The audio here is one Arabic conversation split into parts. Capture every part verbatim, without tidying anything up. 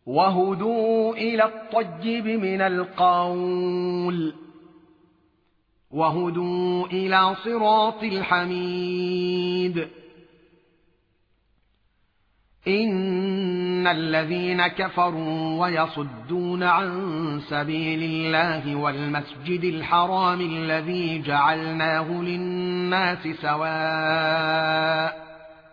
وهدوا إلى الطيب من القول وهدوا إلى صراط الحميد. إن الذين كفروا ويصدون عن سبيل الله والمسجد الحرام الذي جعلناه للناس سواء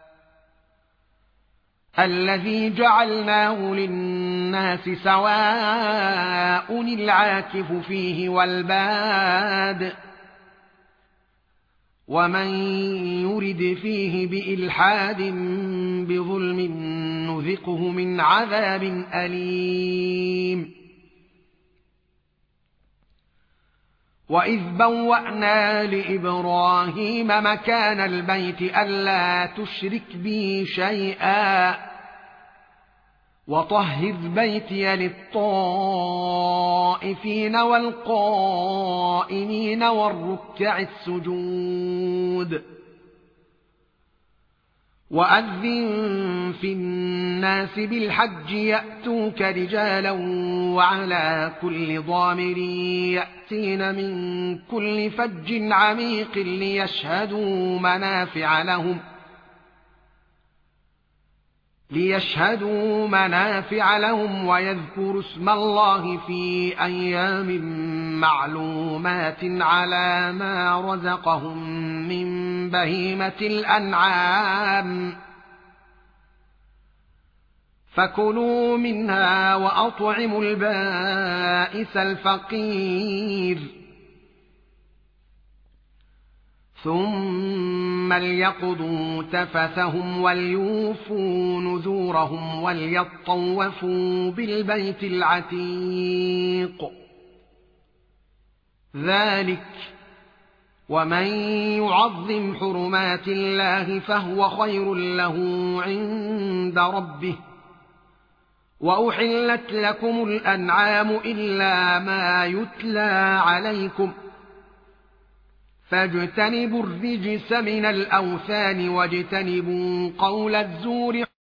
الذي جعلناه للناس سواء العاكف فيه والباد ومن يرد فيه بإلحاد بظلم نذقه من عذاب أليم. وإذ بوأنا لإبراهيم مكان البيت ألا تشرك بي شيئا وطهر بيتي للطائفين والقائمين والركع السجود. وأذن في الناس بالحج يأتوك رجالا وعلى كل ضامر يأتين من كل فج عميق ليشهدوا منافع لهم ليشهدوا منافع لهم ويذكروا اسم الله في أيام معلومات على ما رزقهم من بهيمة الأنعام فكلوا منها وأطعموا البائس الفقير ثم ليقضوا تفثهم وليوفوا نذورهم وليطوفوا بالبيت العتيق. ذلك ومن يعظم حرمات الله فهو خير له عند ربه. وأحلت لكم الأنعام إلا ما يتلى عليكم فاجتنبوا الرجس من الأوثان واجتنبوا قول الزور